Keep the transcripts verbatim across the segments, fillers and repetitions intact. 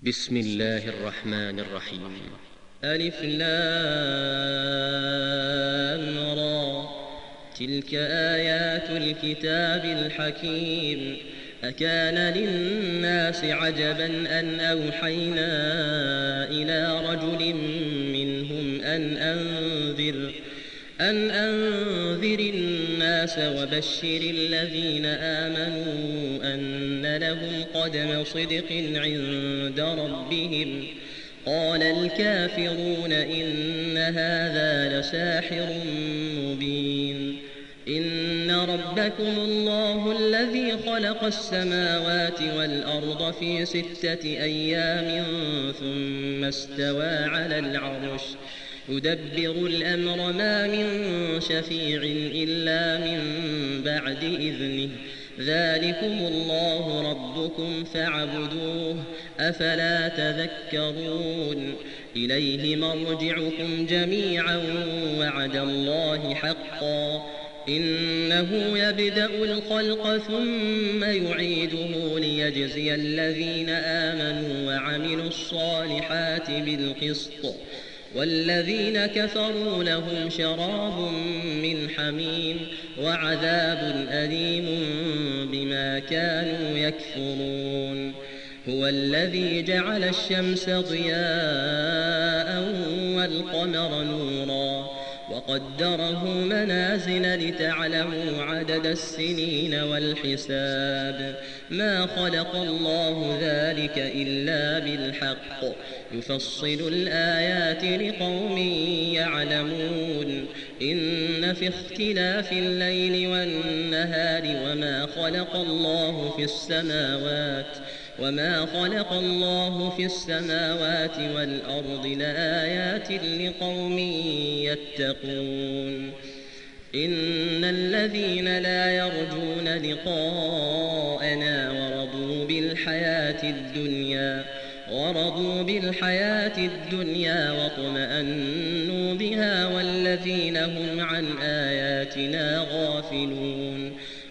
بسم الله الرحمن الرحيم. ألف لام را، تلك آيات الكتاب الحكيم. أكان للناس عجبا أن أوحينا إلى رجل منهم أن أنذر أن أنذر الناس وبشر الذين آمنوا أن لهم قدم صدق عند ربهم. قال الكافرون إن هذا لساحر مبين. إن ربكم الله الذي خلق السماوات والأرض في ستة أيام ثم استوى على العرش يدبر الأمر ما من شفيع إلا من بعد إذنه. ذلكم الله ربكم فاعبدوه أفلا تذكرون. إليه مرجعكم جميعا وعد الله حقا إنه يبدأ الخلق ثم يعيده ليجزي الذين آمنوا وعملوا الصالحات بالقسط والذين كفروا لهم شراب من حميم وعذاب أليم بما كانوا يكفرون. هو الذي جعل الشمس ضياء والقمر نورا وقدره منازل لتعلموا عدد السنين والحساب. ما خلق الله ذلك إلا بالحق يفصل الآيات لقوم يعلمون. إن في اختلاف الليل والنهار وما خلق الله في السماوات وما خلق الله في السماوات والأرض لآيات لقوم يتقون. إن الذين لا يرجون لقاءنا ورضوا بالحياة الدنيا ورضوا بالحياة الدنيا واطمأنوا بها والذين هم عن آياتنا غافلون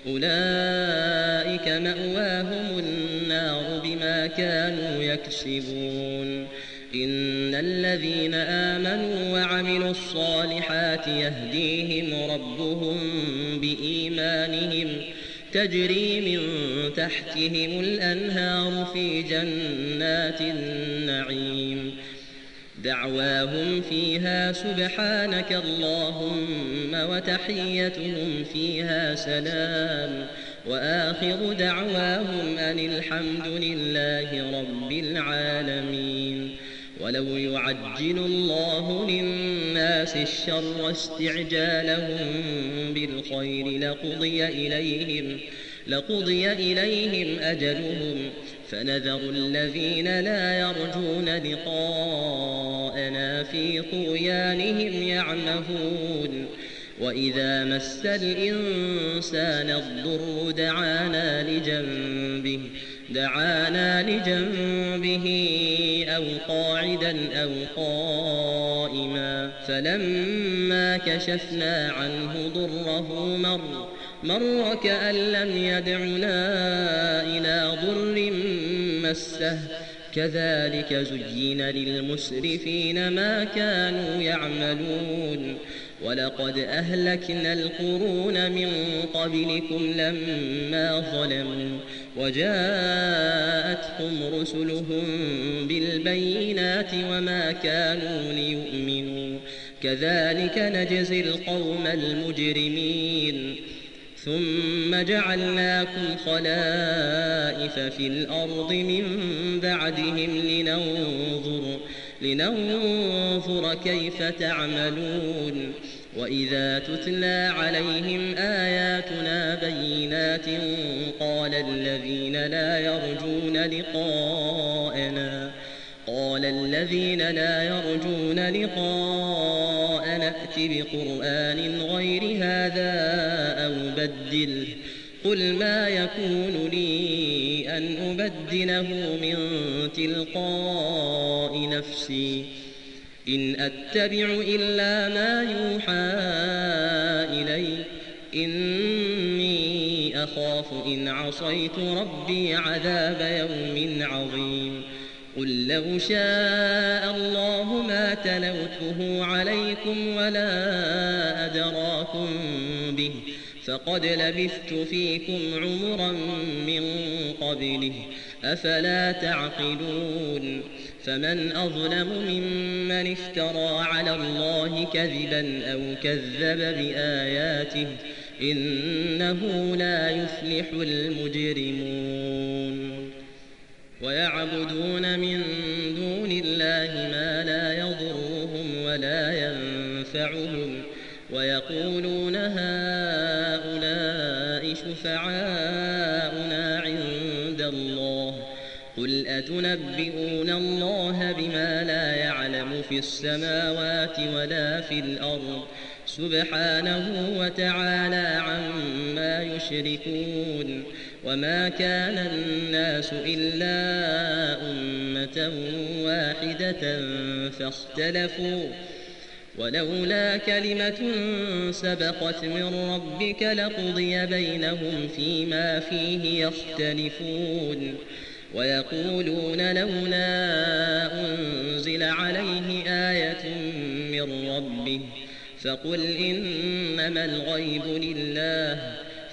أولئك مأواهم النار بما كانوا يكسبون. إن الذين آمنوا وعملوا الصالحات يهديهم ربهم بإيمانهم تجري من تحتهم الأنهار في جنات النعيم. دعواهم فيها سبحانك اللهم وتحيتهم فيها سلام وآخر دعواهم أن الحمد لله رب العالمين. ولو يعجل الله للناس الشر استعجالهم بالخير لقضي إليهم, لقضي إليهم أجلهم فنذر الذين لا يرجون لقاءنا في طغيانهم يعمهون. وإذا مس الإنسان الضر دعانا لجنبه, دعانا لجنبه أو قاعدا أو قائما فلما كشفنا عنه ضره مر, مر كأن لم يدعنا إلى ضر مسه. كذلك زين للمسرفين ما كانوا يعملون. ولقد أهلكنا القرون من قبلكم لما ظلموا وجاءتهم رسلهم بالبينات وما كانوا ليؤمنوا. كذلك نجزي القوم المجرمين. ثم جعلناكم خلائف في الأرض من بعدهم لننظر, لننظر كيف تعملون. وإذا تتلى عليهم آياتنا بينات قال الذين لا يرجون لقاءنا قال الذين لا يرجون لقاءنا ائت بقرآن غير هذا أو بدله. قل ما يكون لي أن أبدله من تلقاء نفسي إن أتبع إلا ما يوحى إلي إني أخاف إن عصيت ربي عذاب يوم عظيم. قل لو شاء الله ما تلوته عليكم ولا أدراكم به فقد لبثت فيكم عمرا من قبله أفلا تعقلون فمن أظلم ممن افترى على الله كذبا أو كذب بآياته إنه لا يفلح المجرمون ويعبدون من دون الله ما لا يضرهم ولا ينفعهم ويقولون هؤلاء شفعاؤنا عند الله قل أتنبئون الله بما لا يعلم في السماوات ولا في الأرض سبحانه وتعالى عما يشركون وما كان الناس إلا أمة واحدة فاختلفوا ولولا كلمة سبقت من ربك لقضي بينهم فيما فيه يختلفون ويقولون لولا أنزل عليه آية من ربه فقل إنما الغيب لله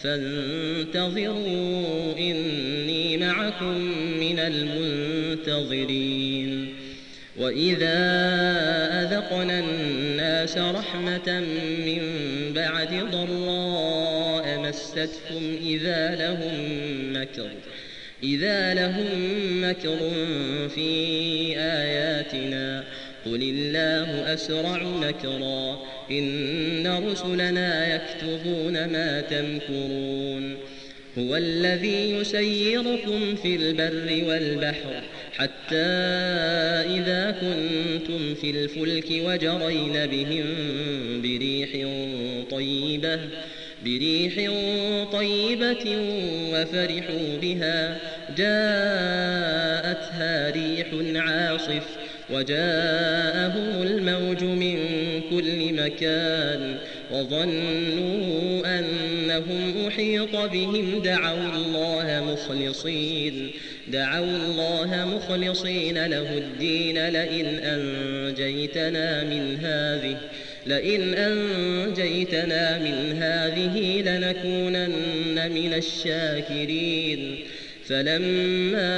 فانتظروا إني معكم من المنتظرين وإذا أذقنا الناس رحمة من بعد ضراء مستهم إذا لهم مكر إذا لهم مكر في آياتنا قل الله أسرع مكرا إن رسلنا يكتبون ما تمكرون هو الذي يسيركم في البر والبحر حتى إذا كنتم في الفلك وجرين بهم بريح طيبة بريح طيبة وفرحوا بها جاءتها ريح عاصف وجاءهم الموج من كل مكان وظنوا أنهم أحيط بهم دعوا الله مخلصين دعوا الله مخلصين له الدين لئن أنجيتنا من هذه لئن أنجيتنا من هذه لنكونن من الشاكرين فلما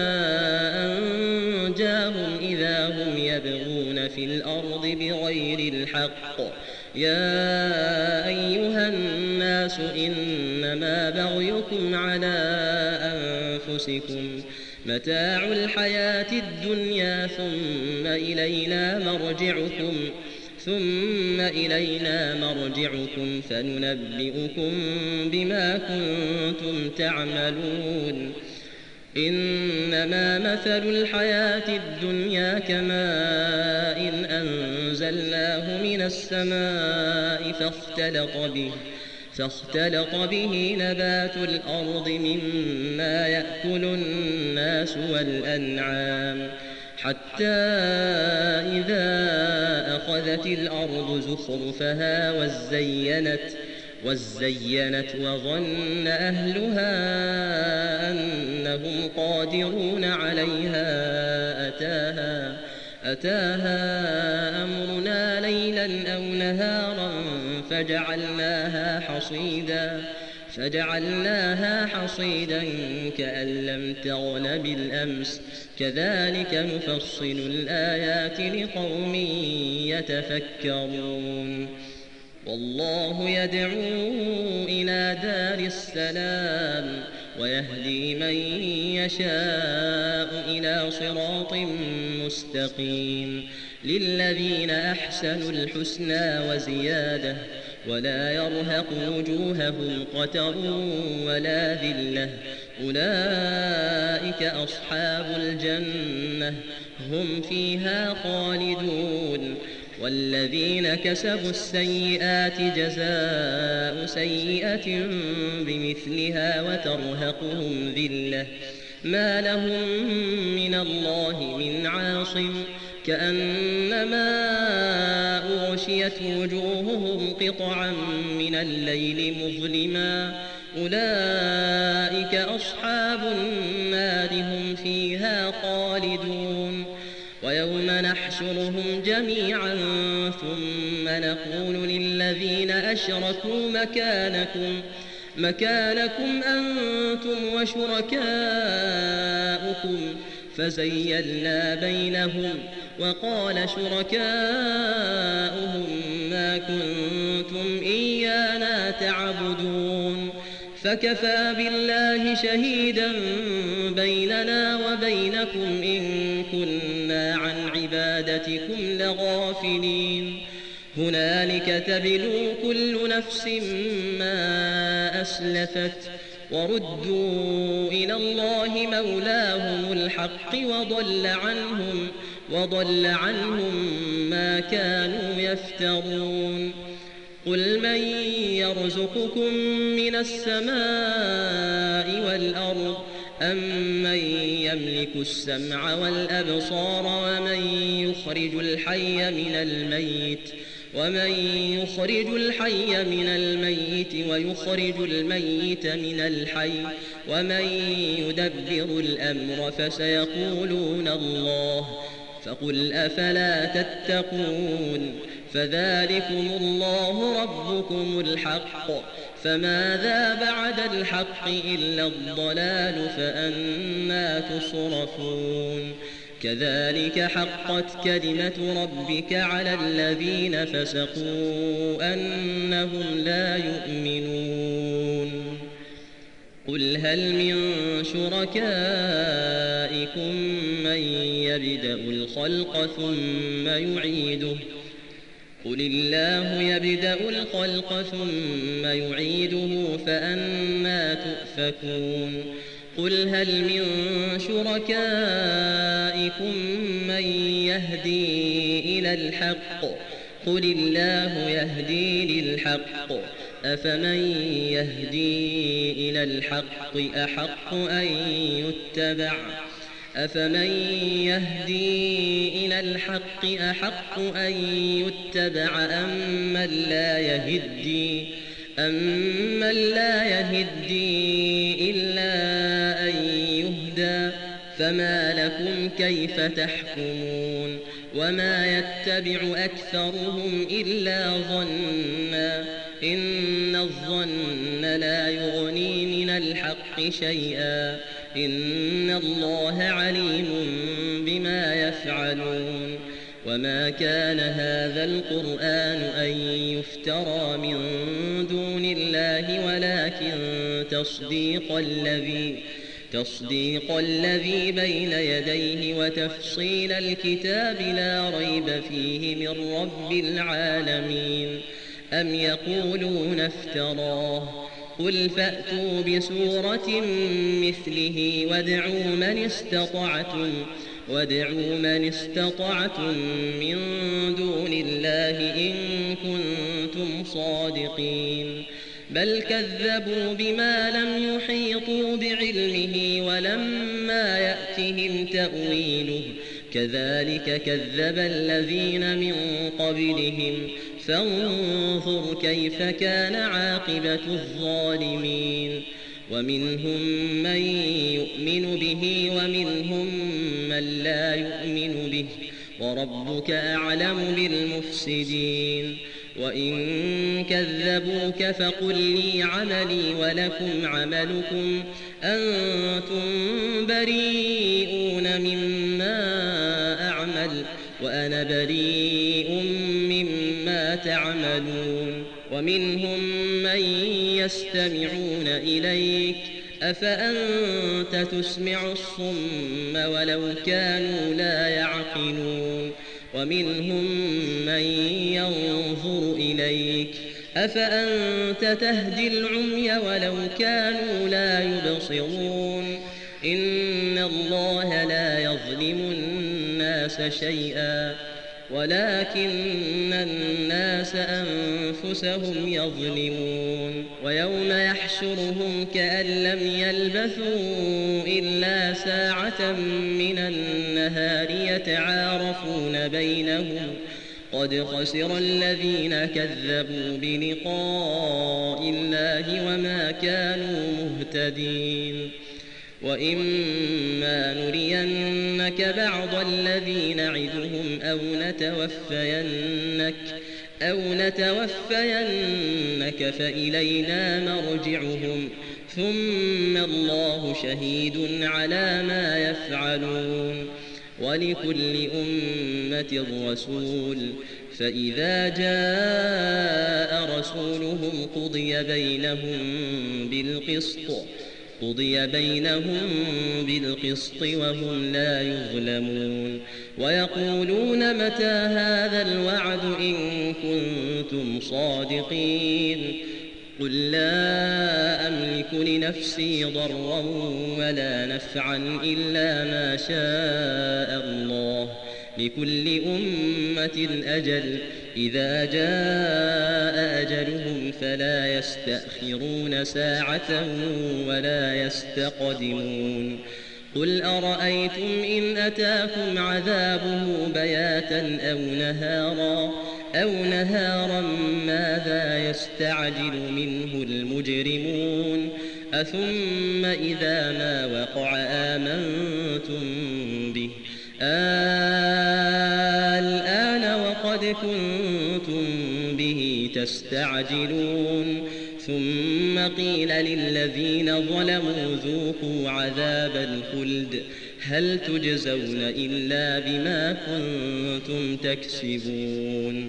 أنجاهم إذا هم يبغون في الأرض بغير الحق يا أيها الناس إنما بغيكم على أنفسكم متاع الحياة الدنيا ثم إلينا مرجعكم ثم إلينا مرجعكم فننبئكم بما كنتم تعملون إنما مثل الحياة الدنيا كماء إن أنزلناه من السماء فاختلط به فاختلط به نبات الأرض مما يأكل الناس والأنعام حتى إذا أخذت الأرض زخرفها وزينت وزينت وظن أهلها أنهم قادرون عليها أتاها أتاها أمرنا ليلا أو نهارا فجعلناها حصيدا فجعلناها حصيدا كأن لم تغن بالأمس كذلك نفصل الآيات لقوم يتفكرون والله يدعو إلى دار السلام ويهدي من يشاء إلى صراط مستقيم للذين أحسنوا الحسنى وزيادة ولا يرهق وجوههم قتر ولا ذلة أولئك أصحاب الجنة هم فيها خالدون والذين كسبوا السيئات جزاء سيئة بمثلها وترهقهم ذلة ما لهم من الله من عاصم كأنما أغشيت وجوههم قطعا من الليل مظلما أولئك أصحاب النار هم فيها خالدون نحشرهم جميعا ثم نقول للذين أشركوا مكانكم مكانكم أنتم وشركاؤكم فزيلنا بينهم وقال شركاؤهم ما كنتم إيانا تعبدون فكفى بالله شهيدا بيننا وبينكم إن كنا عن عبادتكم لغافلين هنالك تبلو كل نفس ما أسلفت وردوا إلى الله مولاهم الحق وضل عنهم وضل عنهم ما كانوا يفترون قل من يرزقكم من السماء والأرض أم من يملك السمع والأبصار ومن يخرج الحي من الميت ومن يخرج الحي من الميت ويخرج الميت من الحي ومن يدبر الأمر فسيقولون الله فقل أفلا تتقون فذلكم الله ربكم الحق فماذا بعد الحق إلا الضلال فأنى تصرفون كذلك حقت كلمة ربك على الذين فسقوا أنهم لا يؤمنون قل هل من شركائكم من يبدأ الخلق ثم يعيده قل الله يبدأ الخلق ثم يعيده فأنى تؤفكون قل هل من شركائكم من يهدي إلى الحق قل الله يهدي للحق أفمن يهدي إلى الحق أحق أن يتبع أفمن يهدي إلى الحق أحق أن يتبع أمن لا يهدي أمن لا يهدي إلا أن يهدى فما لكم كيف تحكمون وما يتبع أكثرهم إلا ظنا إن الظن لا يغني من الحق شيئا إن الله عليم بما يفعلون وما كان هذا القرآن أن يفترى من دون الله ولكن تصديق الذي تصديق الذي بين يديه وتفصيل الكتاب لا ريب فيه من رب العالمين أم يقولون افتراه قل فأتوا بسورة مثله وادعوا من استطعتم وادعوا من استطعتم من دون الله إن كنتم صادقين بل كذبوا بما لم يحيطوا بعلمه ولما يأتهم تأويله كذلك كذب الذين من قبلهم فانظر كيف كان عاقبة الظالمين ومنهم من يؤمن به ومنهم من لا يؤمن به وربك أعلم بالمفسدين وإن كذبوك فقل لي عملي ولكم عملكم أنتم بريئون مما أعمل وأنا بريء مما تعملون ومنهم من يستمعون إليك أفأنت تسمع الصم ولو كانوا لا يعقلون ومنهم من ينظر إليك أفأنت تهدي العمي ولو كانوا لا يبصرون إن الله لا يظلم الناس شيئا ولكن الناس أنفسهم يظلمون ويوم يحشرهم كأن لم يلبثوا إلا ساعة من النهار يتعارفون بينهم قد خسر الذين كذبوا بلقاء الله وما كانوا مهتدين وإما نرينك بعض الذي نعدهم أو نتوفينك أو نتوفينك فإلينا مرجعهم ثم الله شهيد على ما يفعلون ولكل أمة رسول فإذا جاء رسولهم قضي بينهم بالقسط قضي بينهم بالقسط وهم لا يظلمون ويقولون متى هذا الوعد إن كنتم صادقين قل لا أملك لنفسي ضرا ولا نفعا إلا ما شاء الله لكل أمة أجل إذا جاء أجلهم فلا يستأخرون ساعة ولا يستقدمون قل أرأيتم إن أتاكم عذابه بياتا أو نهارا أو نهارا ماذا يستعجل منه المجرمون أثم إذا ما وقع آمنتم به الآن وقد كنتم به تستعجلون ثم قيل للذين ظلموا ذوقوا عذاب الخلد هل تجزون إلا بما كنتم تكسبون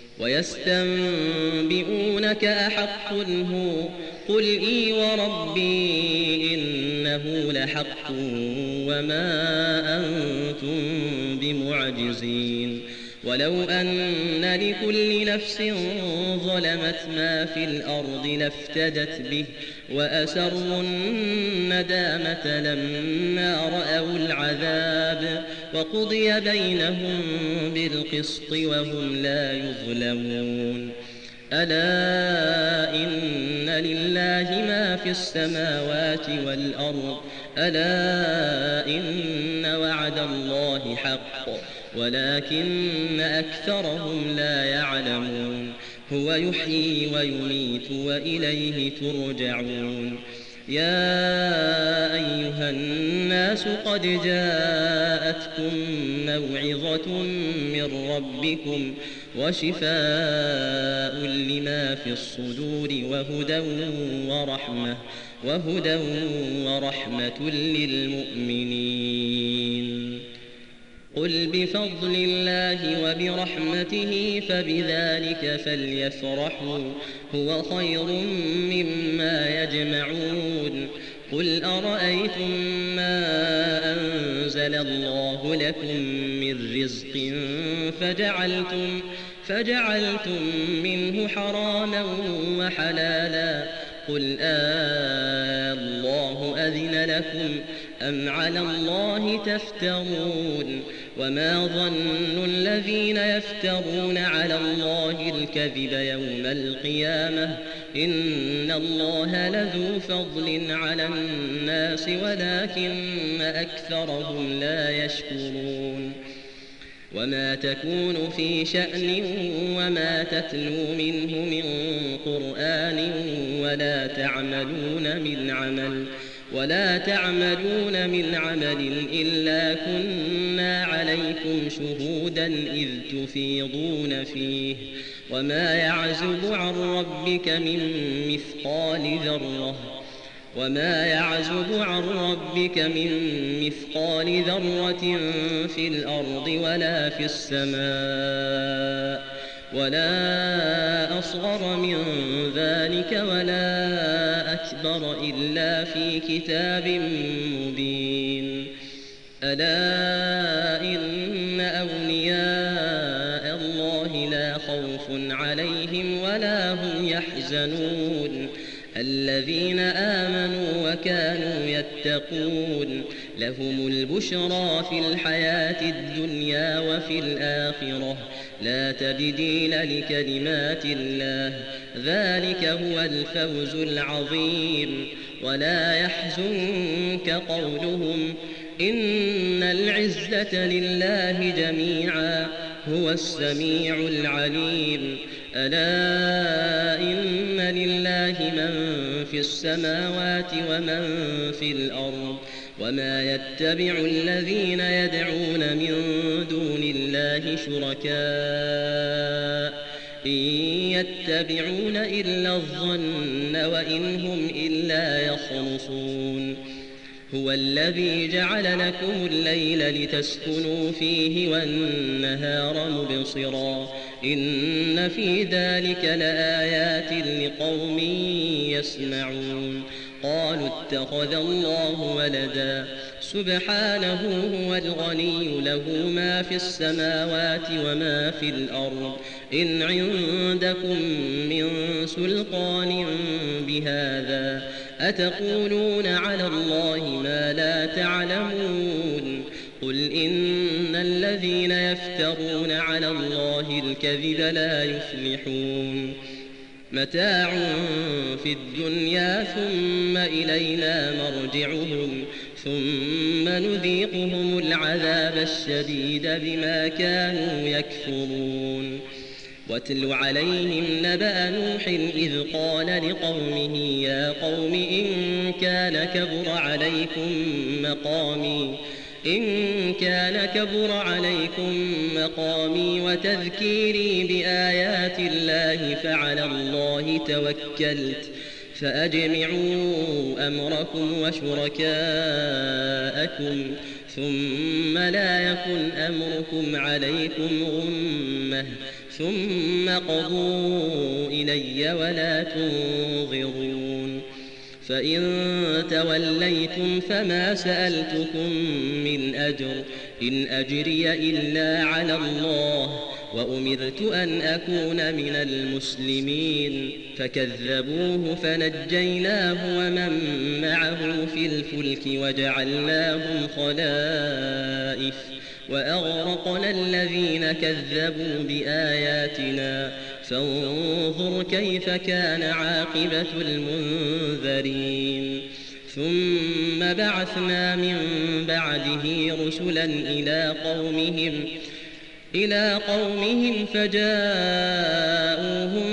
ويستنبئونك أحق هو قل إي وربي إنه لحق وما أنتم بمعجزين ولو أن لكل نفس ظلمت ما في الأرض لافتدت به وأسروا الندامة لما رأوا العذاب وقضي بينهم بالقسط وهم لا يظلمون ألا إن لله ما في السماوات والأرض ألا إن وعد الله حق ولكن أكثرهم لا يعلمون هو يحيي ويميت وإليه ترجعون يا أيها الناس قد جاءتكم موعظة من ربكم وشفاء لما في الصدور وهدى ورحمة وهدى ورحمة للمؤمنين قل بفضل الله وبرحمته فبذلك فليفرحوا هو خير مما يجمعون قل أرأيتم ما أنزل الله لكم من رزق فجعلتم, فجعلتم منه حراما وحلالا قل آه الله أذن لكم أم على الله تفترون وما ظن الذين يفترون على الله الكذب يوم القيامة إن الله لذو فضل على الناس ولكن أكثرهم لا يشكرون وما تكون في شأن وما تتلو منه من قرآن ولا تعملون من عمل ولا تعملون من عمل إلا كنا عليكم شهودا إذ تفيضون فيه وما يعزب عن ربك من مثقال ذرة وما يعزب عن ربك من مثقال ذرة في الأرض ولا في السماء ولا أصغر من ذلك ولا أكبر إلا في كتاب مبين ألا إن أولياء الله لا خوف عليهم ولا هم يحزنون الذين آمنوا وكانوا يتقون لهم البشرى في الحياة الدنيا وفي الآخرة لا تبديل لكلمات الله ذلك هو الفوز العظيم ولا يحزنك قولهم إن العزة لله جميعا هو السميع العليم ألا إن لله من في السماوات ومن في الأرض وما يتبع الذين يدعون من دون الله شركاء إن يتبعون إلا الظن وإن هم إلا يخرصون هو الذي جعل لكم الليل لتسكنوا فيه والنهار مبصرا إن في ذلك لآيات لقوم يسمعون قالوا اتخذ الله ولدا سبحانه هو الغني له ما في السماوات وما في الأرض إن عندكم من سلطان بهذا أتقولون على الله ما لا تعلمون قل إن الذين يفترون على الله الكذب لا يفلحون متاع في الدنيا ثم إلينا مرجعهم ثم نذيقهم العذاب الشديد بما كانوا يكفرون واتل عليهم نبأ نوح إذ قال لقومه يا قوم إن كان كبر عليكم مقامي إن كان كبر عليكم مقامي وتذكيري بآيات الله فعلى الله توكلت فأجمعوا أمركم وشركاءكم ثم لا يكن أمركم عليكم غمة ثم قضوا إلي ولا تنظرون فإن توليتم فما سألتكم من أجر إن أجري إلا على الله وأمرت أن أكون من المسلمين فكذبوه فنجيناه ومن معه في الفلك وجعلناهم خلائف وأغرقنا الذين كذبوا بآياتنا فانظر كيف كان عاقبة المنذرين ثم بعثنا من بعده رسلا إلى قومهم إلى قومهم فجاءوهم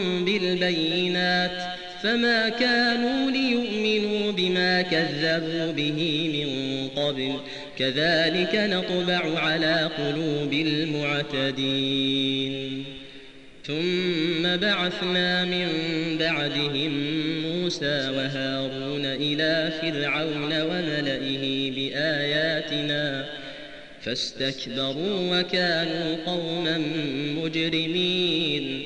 بالبينات فما كانوا ليؤمنوا بما كذبوا به من قبل كذلك نطبع على قلوب المعتدين ثم بعثنا من بعدهم موسى وهارون إلى فرعون وملئه بآياتنا فاستكبروا وكانوا قوما مجرمين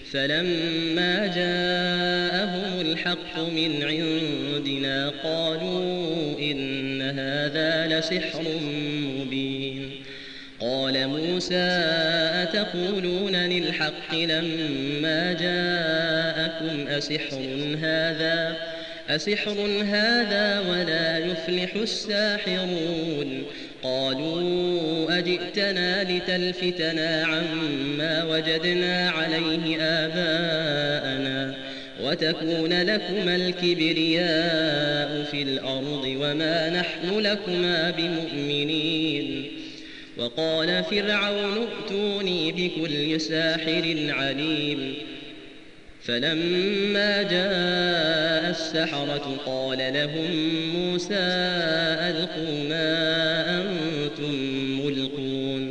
فلما جاءهم الحق من عندنا قالوا إن هذا لسحر مبين قال موسى أتقولون للحق لما جاءكم أسحر هذا أسحر هذا ولا يفلح الساحرون قالوا أجئتنا لتلفتنا عما وجدنا عليه آباءنا وتكون لكما الكبرياء في الأرض وما نحن لكما بمؤمنين وقال فرعون ائتوني بكل ساحر عليم فلما جاء السحرة قال لهم موسى ألقوا ما أنتم ملقون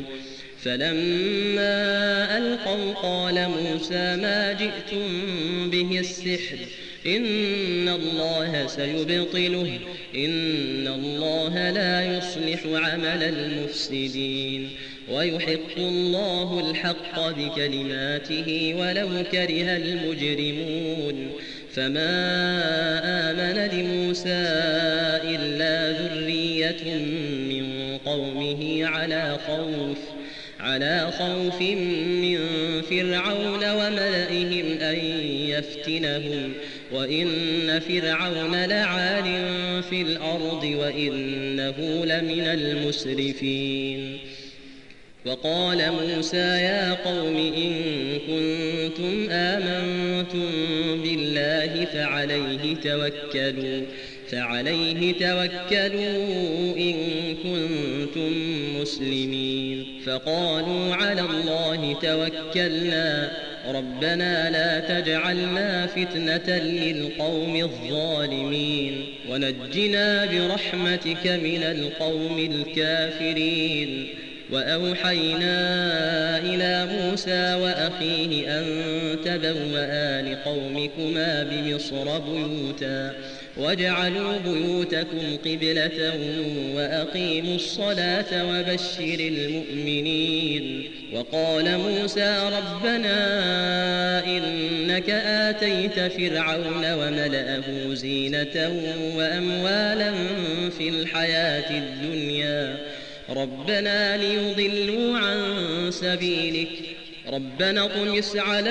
فلما ألقوا قال موسى ما جئتم به السحر إن الله سيبطله إن الله لا يصلح عمل المفسدين ويحق الله الحق بكلماته ولو كره المجرمون فما آمن لموسى إلا ذرية من قومه على خوف على خوف من فرعون وملئهم أن يفتنهم وإن فرعون لعال في الأرض وإنه لمن المسرفين وقال موسى يا قوم إن كنتم آمنتم بالله فعليه توكلوا فعليه توكلوا إن كنتم مسلمين فقالوا على الله توكلنا ربنا لا تجعلنا فتنة للقوم الظالمين ونجنا برحمتك من القوم الكافرين. وأوحينا إلى موسى وأخيه أن تبوأ لقومكما بمصر بيوتا واجعلوا بيوتكم قبلة وأقيموا الصلاة وبشر المؤمنين. وقال موسى ربنا إنك آتيت فرعون وملأه زينة وأموالا في الحياة الدنيا ربنا ليضلوا عن سبيلك ربنا اطمس على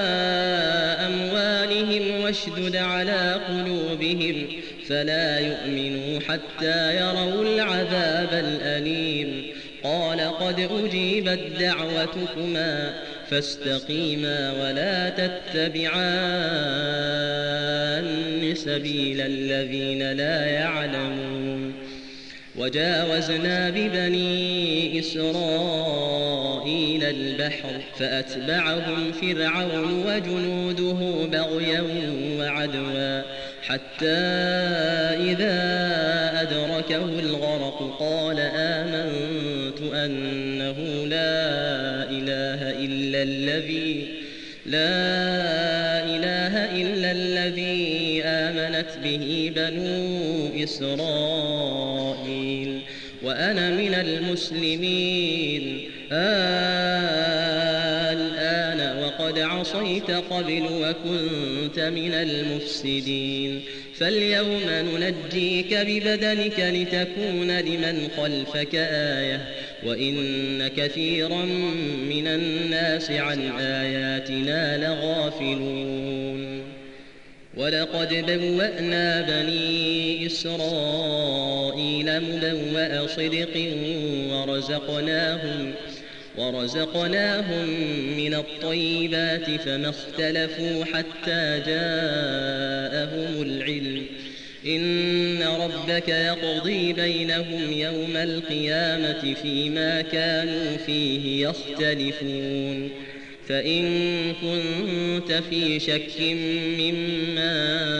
أموالهم واشدد على قلوبهم فلا يؤمنوا حتى يروا العذاب الأليم. قال قد أجيبت دعوتكما فاستقيما ولا تتبعان سبيل الذين لا يعلمون. وجاوزنا ببني إسرائيل البحر فأتبعهم فرعون وجنوده بغيا وعدوا حتى إذا أدركه الغرق قال آمنت أنه لا إله إلا الذي لا إله إلا الذي آمنت به بنو إسرائيل وأنا من المسلمين. الآن وقد عصيت قبل وكنت من المفسدين فاليوم ننجيك ببدنك لتكون لمن خلفك آية وإن كثيرا من الناس عن آياتنا لغافلون. ولقد بوأنا بني إسرائيل مبوأ صدق ورزقناهم ورزقناهم من الطيبات فما اختلفوا حتى جاءهم العلم إن ربك يقضي بينهم يوم القيامة فيما كانوا فيه يختلفون. فإن كنت في شك مما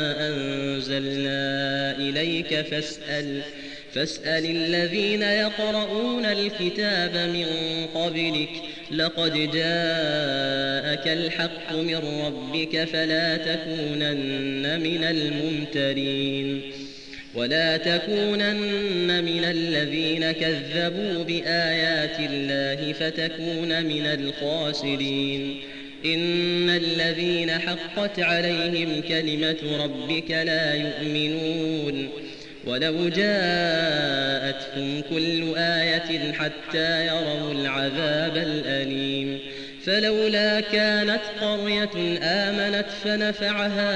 أنزلنا إليك فاسأل فاسأل الذين يقرؤون الكتاب من قبلك لقد جاءك الحق من ربك فلا تكونن من الممترين ولا تكونن من الذين كذبوا بآيات الله فتكون من الخاسرين. إن الذين حقت عليهم كلمة ربك لا يؤمنون ولو جاءتهم كل آية حتى يروا العذاب الأليم. فلولا كانت قرية آمنت فنفعها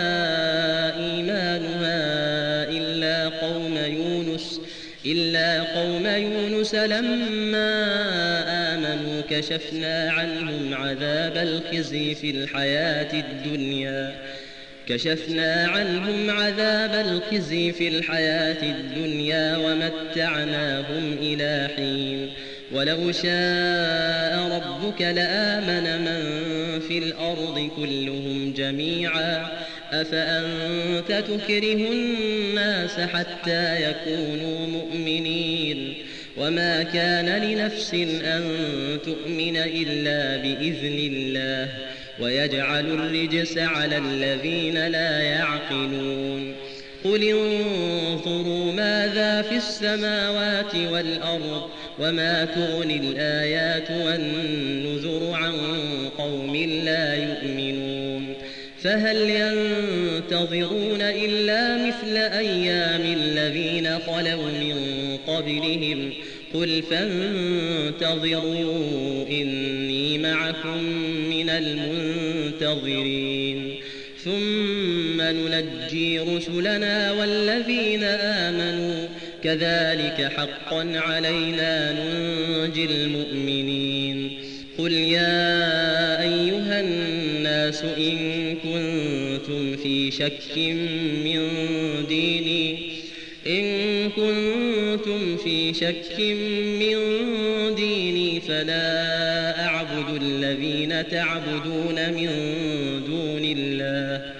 إيمانها إلا قوم يونس إلا قوم يونس لما آمنوا كشفنا عنهم عذاب الخزي في الحياة الدنيا كشفنا عنهم عذاب الخزي في الحياة الدنيا ومتعناهم إلى حين. ولو شاء ربك لآمن من في الأرض كلهم جميعا أفأنت تكره الناس حتى يكونوا مؤمنين وما كان لنفس أن تؤمن إلا بإذن الله ويجعل الرجس على الذين لا يعقلون. قل انظروا ماذا في السماوات والأرض وما تغني الآيات والنذر عن قوم لا يؤمنون. فهل ينتظرون إلا مثل أيام الذين خلوا من قبلهم قل فانتظروا إني معكم من المنتظرين ثم ننجي رسلنا والذين آمنوا كذلك حقا علينا ننجي المؤمنين. قل يا أيها الناس إن كنتم في شك من ديني إن كنتم في شك من ديني فلا أعبد الذين تعبدون من دون الله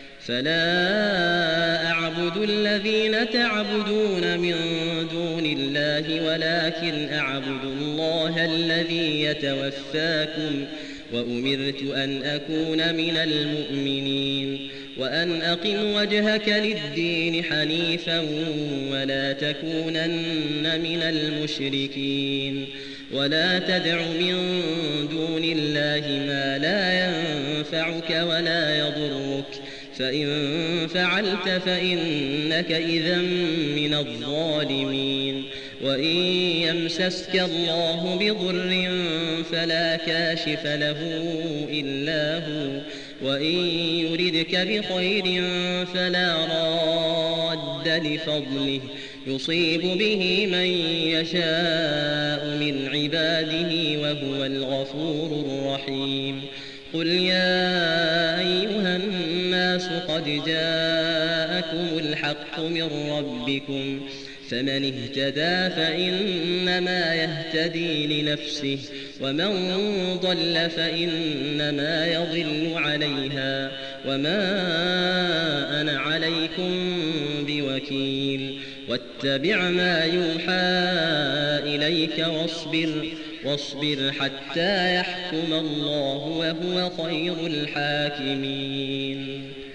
فلا أعبد الذين تعبدون من دون الله ولكن أعبد الله الذي يتوفاكم وأمرت أن أكون من المؤمنين وأن أقم وجهك للدين حنيفا ولا تكونن من المشركين ولا تدع من دون الله ما لا ينفعك ولا يضرك فإن فعلت فإنك إذا من الظالمين وإن يمسسك الله بضر فلا كاشف له إلا هو وإن يردك بخير فلا راد لفضله يصيب به من يشاء من عباده وهو الغفور الرحيم قل يا أيها الناس قد جاءكم الحق من ربكم فمن اهتدى فإنما يهتدي لنفسه ومن ضل فإنما يضل عليها وما أنا عليكم بوكيل واتبع ما يوحى إليك واصبر واصبر حتى يحكم الله وهو خير الحاكمين.